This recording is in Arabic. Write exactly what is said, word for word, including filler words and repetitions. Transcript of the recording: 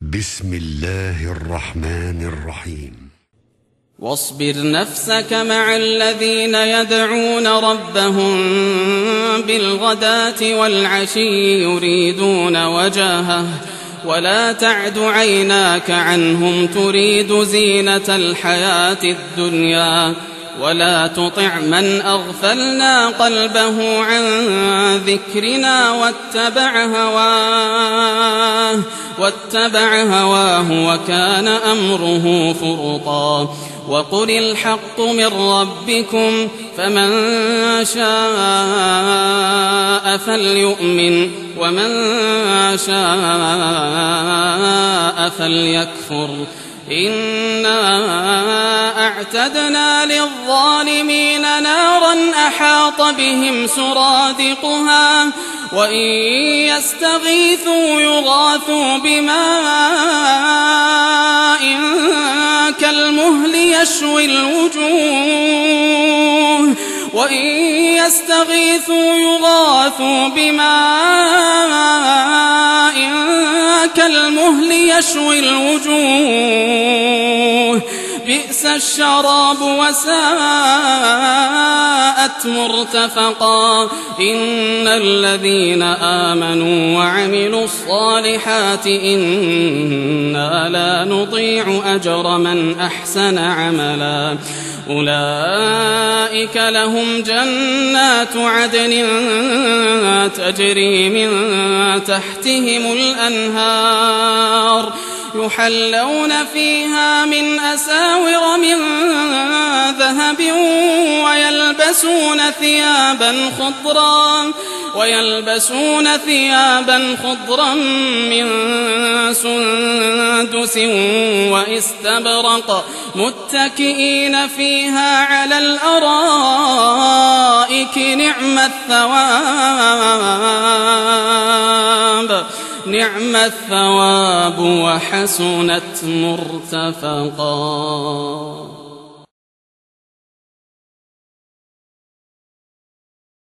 بسم الله الرحمن الرحيم واصبر نفسك مع الذين يدعون ربهم بالغداة والعشي يريدون وجهه ولا تعد عيناك عنهم تريد زينة الحياة الدنيا ولا تطع من أغفلنا قلبه عن ذكرنا واتبع هواه واتبع هواه وكان أمره فرطا وقل الحق من ربكم فمن شاء فليؤمن ومن شاء فليكفر إنا أعتدنا للظالمين نارا أحاط بهم سرادقها وإن يستغيثوا يغاثوا بماء كالمهل يشوي الوجوه وإن يستغيثوا يغاثوا بماء كالمهل يشوي الوجوه بئس الشراب وساءت مرتفقا إن الذين آمنوا وعملوا الصالحات إنا لا نضيع أجر من أحسن عملا أولئك لهم جنات عدن تجري من تحتهم الأنهار يحلون فيها من أساور من ذهب ويلبسون ثيابا خضرا ويلبسون ثيابا خضرا من سندس واستبرق متكئين فيها على الأرائك نعم الثواب نعم الثواب وحسنت مرتفقا.